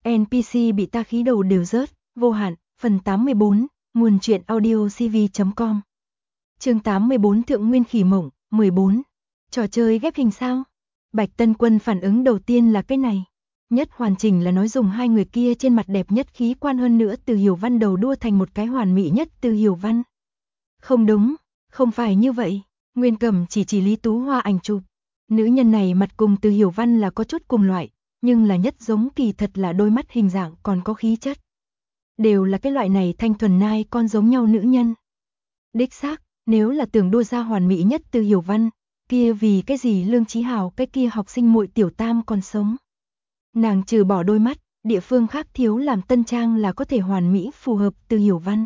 NPC bị ta khí đầu đều rớt, vô hạn, phần 84, nguồn truyện audio cv.com. Chương 84 Thượng Nguyên Khỉ Mộng, 14. Trò chơi ghép hình sao? Bạch Tân Quân phản ứng đầu tiên là cái này. Nhất hoàn chỉnh là nói dùng hai người kia trên mặt đẹp nhất khí quan, hơn nữa Từ Hiểu Văn đầu đua thành một cái hoàn mỹ nhất Từ Hiểu Văn. Không đúng, không phải như vậy. Nguyên Cẩm chỉ Lý Tú Hoa ảnh chụp. Nữ nhân này mặt cùng Từ Hiểu Văn là có chút cùng loại, nhưng là nhất giống kỳ thật là đôi mắt, hình dạng còn có khí chất. Đều là cái loại này thanh thuần nai con giống nhau nữ nhân. Đích xác, nếu là tưởng đua ra hoàn mỹ nhất Từ Hiểu Văn, kia vì cái gì Lương Chí Hào cái kia học sinh muội tiểu tam còn sống. Nàng trừ bỏ đôi mắt, địa phương khác thiếu làm tân trang là có thể hoàn mỹ phù hợp Từ Hiểu Văn.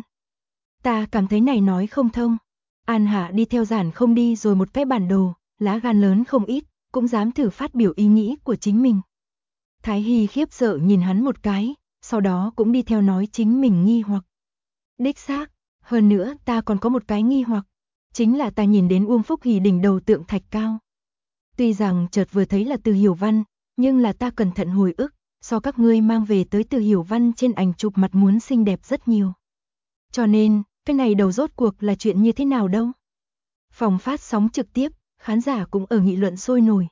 Ta cảm thấy này nói không thông. An Hạ đi theo Giản không đi rồi một cái bản đồ, lá gan lớn không ít, cũng dám thử phát biểu ý nghĩ của chính mình. Thái Hy khiếp sợ nhìn hắn một cái, sau đó cũng đi theo nói chính mình nghi hoặc. Đích xác, hơn nữa ta còn có một cái nghi hoặc, chính là ta nhìn đến Uông Phúc Hỷ đỉnh đầu tượng thạch cao. Tuy rằng chợt vừa thấy là Từ Hiểu Văn, nhưng là ta cẩn thận hồi ức, so các ngươi mang về tới Từ Hiểu Văn trên ảnh chụp mặt muốn xinh đẹp rất nhiều. Cho nên, cái này đầu rốt cuộc là chuyện như thế nào đâu? Phòng phát sóng trực tiếp, khán giả cũng ở nghị luận sôi nổi.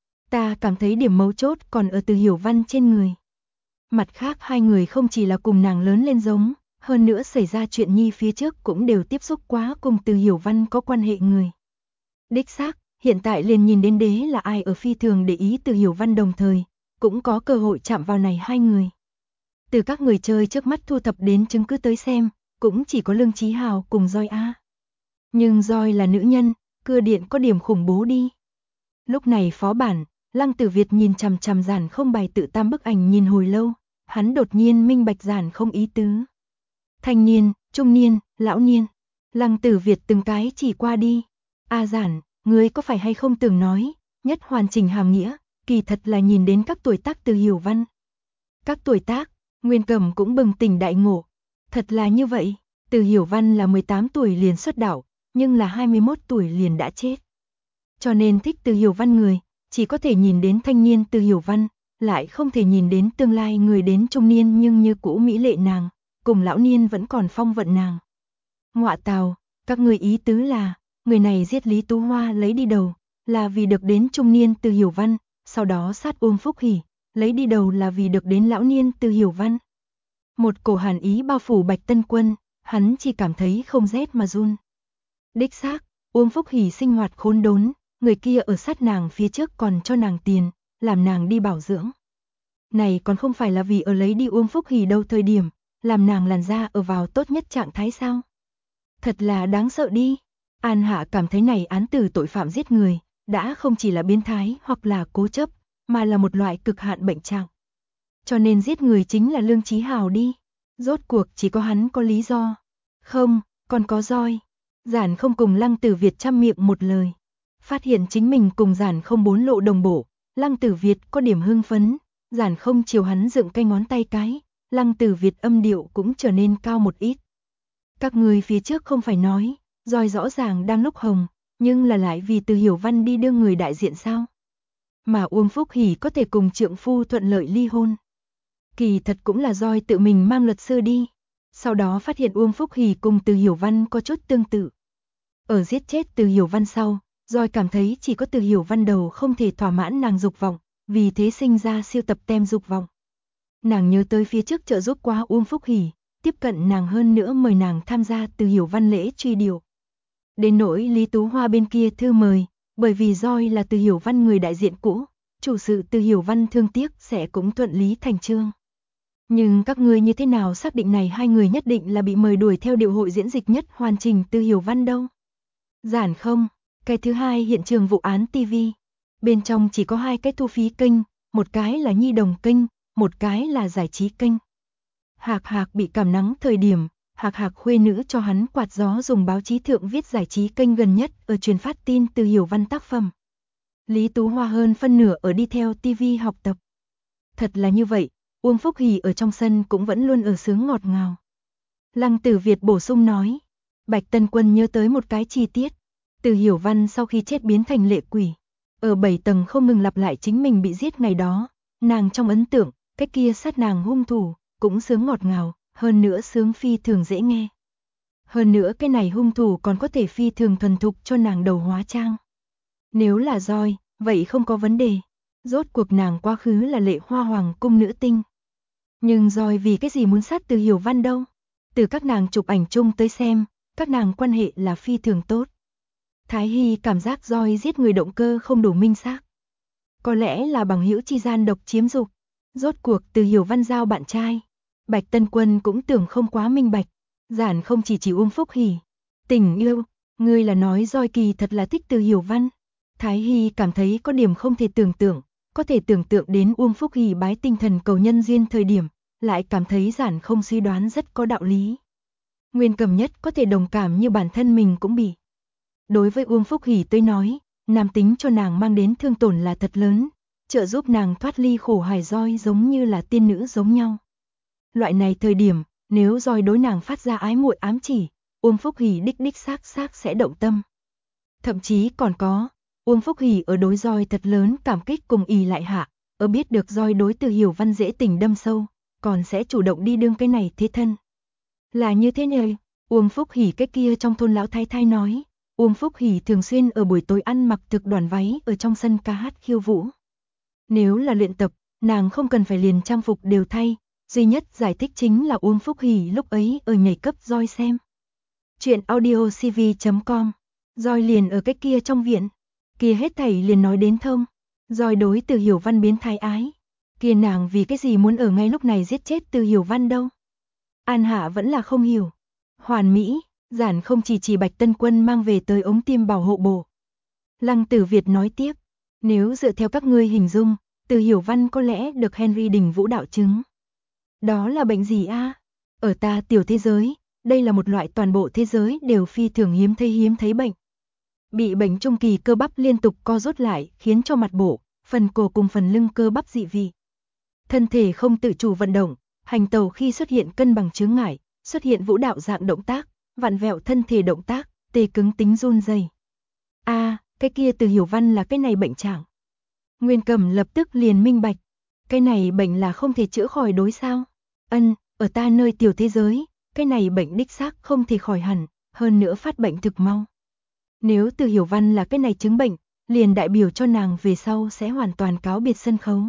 Ta cảm thấy điểm mấu chốt còn ở Từ Hiểu Văn trên người. Mặt khác hai người không chỉ là cùng nàng lớn lên giống, hơn nữa xảy ra chuyện nhi phía trước cũng đều tiếp xúc quá cùng Từ Hiểu Văn có quan hệ người. Đích xác, hiện tại liền nhìn đến đế là ai ở phi thường để ý Từ Hiểu Văn, đồng thời cũng có cơ hội chạm vào này hai người. Từ các người chơi trước mắt thu thập đến chứng cứ tới xem, cũng chỉ có Lương Chí Hào cùng Roi A. Nhưng Roi là nữ nhân, cưa điện có điểm khủng bố đi. Lúc này phó bản, Lăng Tử Việt nhìn chằm chằm Giản không bài tự tam bức ảnh nhìn hồi lâu, hắn đột nhiên minh bạch Giản không ý tứ. Thanh niên, trung niên, lão niên. Lăng Tử Việt từng cái chỉ qua đi. A Giản, ngươi có phải hay không từng nói, nhất hoàn chỉnh hàm nghĩa, kỳ thật là nhìn đến các tuổi tác Từ Hiểu Văn. Các tuổi tác, Nguyên Cẩm cũng bừng tỉnh đại ngộ. Thật là như vậy, Từ Hiểu Văn là 18 tuổi liền xuất đạo, nhưng là 21 tuổi liền đã chết. Cho nên thích Từ Hiểu Văn người, chỉ có thể nhìn đến thanh niên Từ Hiểu Văn, lại không thể nhìn đến tương lai người đến trung niên nhưng như cũ mỹ lệ nàng, cùng lão niên vẫn còn phong vận nàng. Ngọa tào, các người ý tứ là, người này giết Lý Tú Hoa lấy đi đầu, là vì được đến trung niên Từ Hiểu Văn, sau đó sát Uông Phúc Hỷ, lấy đi đầu là vì được đến lão niên Từ Hiểu Văn. Một cổ hàn ý bao phủ Bạch Tân Quân, hắn chỉ cảm thấy không rét mà run. Đích xác, Uông Phúc Hỷ sinh hoạt khốn đốn, người kia ở sát nàng phía trước còn cho nàng tiền, làm nàng đi bảo dưỡng. Này còn không phải là vì ở lấy đi Uông Phúc Hỷ đâu thời điểm, làm nàng làn da ở vào tốt nhất trạng thái sao? Thật là đáng sợ đi. An Hạ cảm thấy này án tử tội phạm giết người, đã không chỉ là biến thái hoặc là cố chấp, mà là một loại cực hạn bệnh trạng. Cho nên giết người chính là Lương Chí Hào đi. Rốt cuộc chỉ có hắn có lý do. Không, còn có Roi. Giản không cùng Lăng Tử Việt trăm miệng một lời. Phát hiện chính mình cùng Giản không bốn lộ đồng bộ, Lăng Tử Việt có điểm hưng phấn, Giản không chiều hắn dựng cái ngón tay cái, Lăng Tử Việt âm điệu cũng trở nên cao một ít. Các người phía trước không phải nói, Roi rõ ràng đang lúc hồng, nhưng là lại vì Từ Hiểu Văn đi đưa người đại diện sao? Mà Uông Phúc Hỷ có thể cùng trượng phu thuận lợi ly hôn. Kỳ thật cũng là Roi tự mình mang luật sư đi. Sau đó phát hiện Uông Phúc Hỷ cùng Từ Hiểu Văn có chút tương tự. Ở giết chết Từ Hiểu Văn sau, Roi cảm thấy chỉ có Từ Hiểu Văn đầu không thể thỏa mãn nàng dục vọng, vì thế sinh ra siêu tập tem dục vọng. Nàng nhớ tới phía trước trợ giúp qua Uông Phúc Hỷ, tiếp cận nàng hơn nữa mời nàng tham gia Từ Hiểu Văn lễ truy điệu. Đến nỗi Lý Tú Hoa bên kia thư mời, bởi vì Roi là Từ Hiểu Văn người đại diện cũ, chủ sự Từ Hiểu Văn thương tiếc sẽ cũng thuận lý thành chương. Nhưng các ngươi như thế nào xác định này hai người nhất định là bị mời đuổi theo điệu hội diễn dịch nhất hoàn chỉnh Từ Hiểu Văn đâu? Giản không, cái thứ hai hiện trường vụ án TV. Bên trong chỉ có hai cái thu phí kênh, một cái là nhi đồng kênh, một cái là giải trí kênh. Hạc Hạc bị cảm nắng thời điểm, Hạc Hạc khuê nữ cho hắn quạt gió dùng báo chí thượng viết giải trí kênh gần nhất ở truyền phát tin Từ Hiểu Văn tác phẩm. Lý Tú Hoa hơn phân nửa ở đi theo TV học tập. Thật là như vậy, Uông Phúc Hỷ ở trong sân cũng vẫn luôn ở sướng ngọt ngào. Lăng Tử Việt bổ sung nói, Bạch Tân Quân nhớ tới một cái chi tiết. Từ Hiểu Văn sau khi chết biến thành lệ quỷ. Ở 7 tầng không ngừng lặp lại chính mình bị giết ngày đó, nàng trong ấn tượng, cái kia sát nàng hung thủ, cũng sướng ngọt ngào, hơn nữa sướng phi thường dễ nghe. Hơn nữa cái này hung thủ còn có thể phi thường thuần thục cho nàng đầu hóa trang. Nếu là roi, vậy không có vấn đề. Rốt cuộc nàng quá khứ là Lệ Hoa Hoàng cung nữ tinh. Nhưng roi vì cái gì muốn sát Từ Hiểu Văn đâu? Từ các nàng chụp ảnh chung tới xem, các nàng quan hệ là phi thường tốt. Thái Hy cảm giác roi giết người động cơ không đủ minh xác. Có lẽ là bằng hữu chi gian độc chiếm dục. Rốt cuộc Từ Hiểu Văn giao bạn trai. Bạch Tân Quân cũng tưởng không quá minh bạch. Giản không chỉ Uông Phúc Hỉ. Tình yêu, ngươi là nói roi kỳ thật là thích Từ Hiểu Văn. Thái Hy cảm thấy có điểm không thể tưởng tượng. Có thể tưởng tượng đến Uông Phúc Hỉ bái tinh thần cầu nhân duyên thời điểm, lại cảm thấy giản không suy đoán rất có đạo lý. Nguyên Cầm Nhất có thể đồng cảm như bản thân mình cũng bị. Đối với Uông Phúc Hỉ tôi nói, nam tính cho nàng mang đến thương tổn là thật lớn, trợ giúp nàng thoát ly khổ hải roi giống như là tiên nữ giống nhau. Loại này thời điểm, nếu roi đối nàng phát ra ái muội ám chỉ, Uông Phúc Hỉ đích xác sẽ động tâm. Thậm chí còn có, Uông Phúc Hỉ ở đối roi thật lớn cảm kích cùng ỉ lại hạ, ở biết được roi đối Từ Hiểu Văn dễ tình đâm sâu, còn sẽ chủ động đi đương cái này thế thân. Là như thế này, Uông Phúc Hỉ cái kia trong thôn lão thái thái nói, Uông Phúc Hỉ thường xuyên ở buổi tối ăn mặc thực đoàn váy ở trong sân ca hát khiêu vũ. Nếu là luyện tập, nàng không cần phải liền trang phục đều thay, duy nhất giải thích chính là Uông Phúc Hỉ lúc ấy ở nhảy cấp roi xem. Chuyện audiocv.com, roi liền ở cái kia trong viện, kia hết thảy liền nói đến thông, roi đối Từ Hiểu Văn biến thái ái, kia nàng vì cái gì muốn ở ngay lúc này giết chết Từ Hiểu Văn đâu. An Hạ vẫn là không hiểu. Hoàn Mỹ, giản không chỉ Bạch Tân Quân mang về tới ống tiêm bảo hộ bổ. Lăng Tử Việt nói tiếp, nếu dựa theo các ngươi hình dung, Từ Hiểu Văn có lẽ được Henry Đình Vũ đạo chứng. Đó là bệnh gì a? Ở ta tiểu thế giới, đây là một loại toàn bộ thế giới đều phi thường hiếm thấy bệnh. Bị bệnh trung kỳ cơ bắp liên tục co rút lại khiến cho mặt bộ, phần cổ cùng phần lưng cơ bắp dị vị. Thân thể không tự chủ vận động, hành tẩu khi xuất hiện cân bằng chướng ngại, xuất hiện vũ đạo dạng động tác, vặn vẹo thân thể động tác, tê cứng tính run rẩy. Cái kia Từ Hiểu Văn là cái này bệnh trạng. Nguyên Cầm lập tức liền minh bạch, cái này bệnh là không thể chữa khỏi đối sao? Ở ta nơi tiểu thế giới, cái này bệnh đích xác không thể khỏi hẳn, hơn nữa phát bệnh thực mau. Nếu Từ Hiểu Văn là cái này chứng bệnh, liền đại biểu cho nàng về sau sẽ hoàn toàn cáo biệt sân khấu.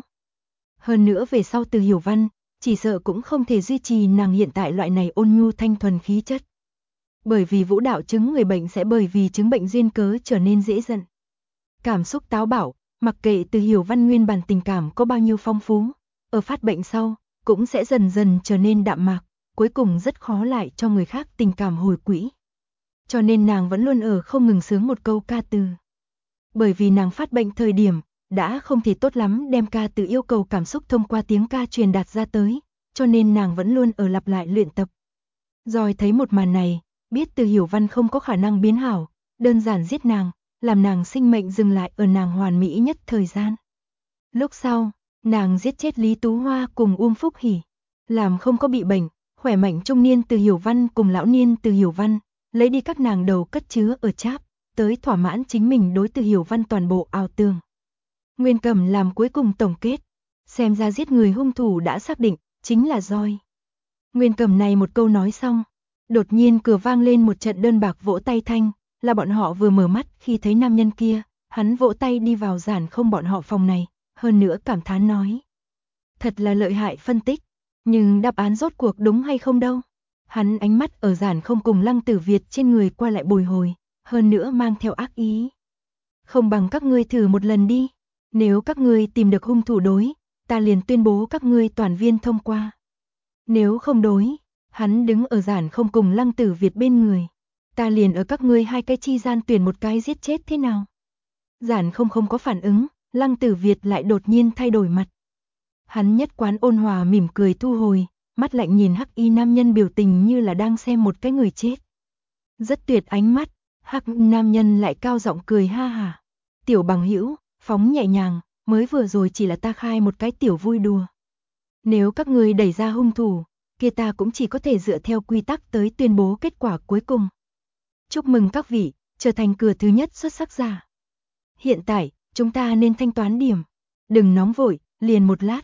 Hơn nữa về sau Từ Hiểu Văn, chỉ sợ cũng không thể duy trì nàng hiện tại loại này ôn nhu thanh thuần khí chất. Bởi vì vũ đạo chứng người bệnh sẽ bởi vì chứng bệnh duyên cớ trở nên dễ giận. Cảm xúc táo bạo, mặc kệ Từ Hiểu Văn nguyên bản tình cảm có bao nhiêu phong phú, ở phát bệnh sau, cũng sẽ dần dần trở nên đạm mạc, cuối cùng rất khó lại cho người khác tình cảm hồi quỹ. Cho nên nàng vẫn luôn ở không ngừng sướng một câu ca từ. Bởi vì nàng phát bệnh thời điểm, đã không thể tốt lắm đem ca từ yêu cầu cảm xúc thông qua tiếng ca truyền đạt ra tới, cho nên nàng vẫn luôn ở lặp lại luyện tập. Rồi thấy một màn này, biết Từ Hiểu Văn không có khả năng biến hảo, đơn giản giết nàng, làm nàng sinh mệnh dừng lại ở nàng hoàn mỹ nhất thời gian. Lúc sau, nàng giết chết Lý Tú Hoa cùng Uông Phúc Hỉ, làm không có bị bệnh, khỏe mạnh trung niên Từ Hiểu Văn cùng lão niên Từ Hiểu Văn, lấy đi các nàng đầu cất chứa ở cháp, tới thỏa mãn chính mình đối Từ Hiểu Văn toàn bộ ảo tưởng. Nguyên Cầm làm cuối cùng tổng kết, xem ra giết người hung thủ đã xác định, chính là roi. Nguyên Cầm này một câu nói xong, đột nhiên cửa vang lên một trận đơn bạc vỗ tay thanh, là bọn họ vừa mở mắt khi thấy nam nhân kia, hắn vỗ tay đi vào giản không bọn họ phòng này, hơn nữa cảm thán nói. Thật là lợi hại phân tích, nhưng đáp án rốt cuộc đúng hay không đâu. Hắn ánh mắt ở giản không cùng Lăng Tử Việt trên người qua lại bồi hồi, hơn nữa mang theo ác ý. Không bằng các ngươi thử một lần đi, nếu các ngươi tìm được hung thủ đối, ta liền tuyên bố các ngươi toàn viên thông qua. Nếu không đối, hắn đứng ở giản không cùng Lăng Tử Việt bên người, ta liền ở các ngươi hai cái chi gian tuyển một cái giết chết thế nào. Giản không có phản ứng, Lăng Tử Việt lại đột nhiên thay đổi mặt. Hắn nhất quán ôn hòa mỉm cười thu hồi, mắt lạnh nhìn hắc y nam nhân biểu tình như là đang xem một cái người chết. Rất tuyệt ánh mắt, hắc nam nhân lại cao giọng cười ha hả. Tiểu bằng hữu, phóng nhẹ nhàng, mới vừa rồi chỉ là ta khai một cái tiểu vui đùa. Nếu các ngươi đẩy ra hung thủ, kia ta cũng chỉ có thể dựa theo quy tắc tới tuyên bố kết quả cuối cùng. Chúc mừng các vị, trở thành cửa thứ nhất xuất sắc giả. Hiện tại, chúng ta nên thanh toán điểm. Đừng nóng vội, liền một lát.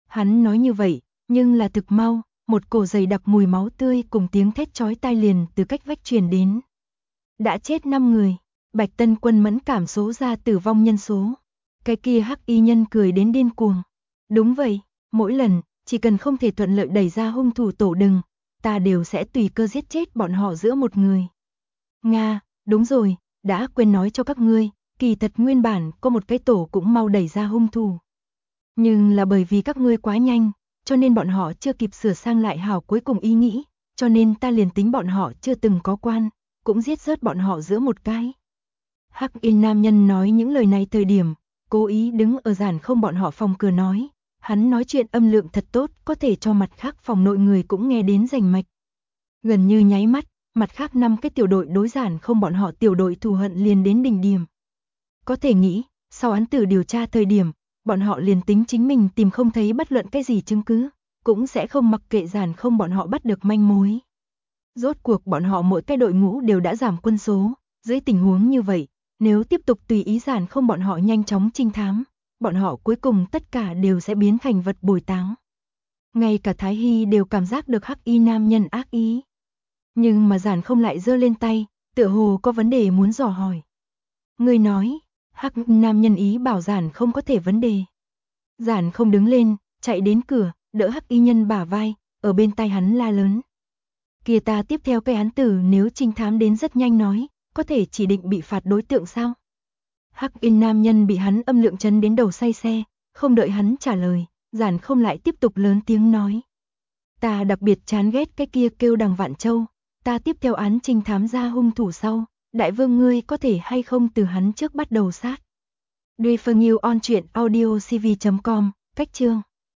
Hắn nói như vậy, nhưng là thực mau, một cổ dày đặc mùi máu tươi cùng tiếng thét chói tai liền từ cách vách truyền đến. Đã chết 5 người, Bạch Tân Quân mẫn cảm số ra tử vong nhân số. Cái kia hắc y nhân cười đến điên cuồng. Đúng vậy, mỗi lần, chỉ cần không thể thuận lợi đẩy ra hung thủ tổ đừng, ta đều sẽ tùy cơ giết chết bọn họ giữa một người. Nga, đúng rồi, đã quên nói cho các ngươi, kỳ thật nguyên bản có một cái tổ cũng mau đẩy ra hung thủ. Nhưng là bởi vì các ngươi quá nhanh, cho nên bọn họ chưa kịp sửa sang lại hảo cuối cùng ý nghĩ, cho nên ta liền tính bọn họ chưa từng có quan, cũng giết rớt bọn họ giữa một cái. Hắc y nam nhân nói những lời này thời điểm, cố ý đứng ở giản không bọn họ phòng cửa nói, hắn nói chuyện âm lượng thật tốt, có thể cho mặt khác phòng nội người cũng nghe đến rành mạch. Gần như nháy mắt, mặt khác 5 cái tiểu đội đối giản không bọn họ tiểu đội thù hận liền đến đỉnh điểm. Có thể nghĩ, sau án tử điều tra thời điểm, bọn họ liền tính chính mình tìm không thấy bất luận cái gì chứng cứ, cũng sẽ không mặc kệ giản không bọn họ bắt được manh mối. Rốt cuộc bọn họ mỗi cái đội ngũ đều đã giảm quân số, dưới tình huống như vậy, nếu tiếp tục tùy ý giản không bọn họ nhanh chóng trinh thám, bọn họ cuối cùng tất cả đều sẽ biến thành vật bồi táng. Ngay cả Thái Hy đều cảm giác được hắc y nam nhân ác ý. Nhưng mà giản không lại giơ lên tay, tựa hồ có vấn đề muốn dò hỏi. Người nói, hắc nam nhân ý bảo giản không có thể vấn đề. Giản không đứng lên, chạy đến cửa, đỡ hắc y nhân bả vai, ở bên tai hắn la lớn. Kia ta tiếp theo cái án tử nếu trinh thám đến rất nhanh nói, có thể chỉ định bị phạt đối tượng sao? Hắc y nam nhân bị hắn âm lượng chấn đến đầu say xe, không đợi hắn trả lời, giản không lại tiếp tục lớn tiếng nói. Ta đặc biệt chán ghét cái kia kêu Đằng Vạn Châu, ta tiếp theo án trinh thám ra hung thủ sau, đại vương ngươi có thể hay không từ hắn trước bắt đầu sát. Duy Phương Yêu on truyện audio cv.com, cách chương.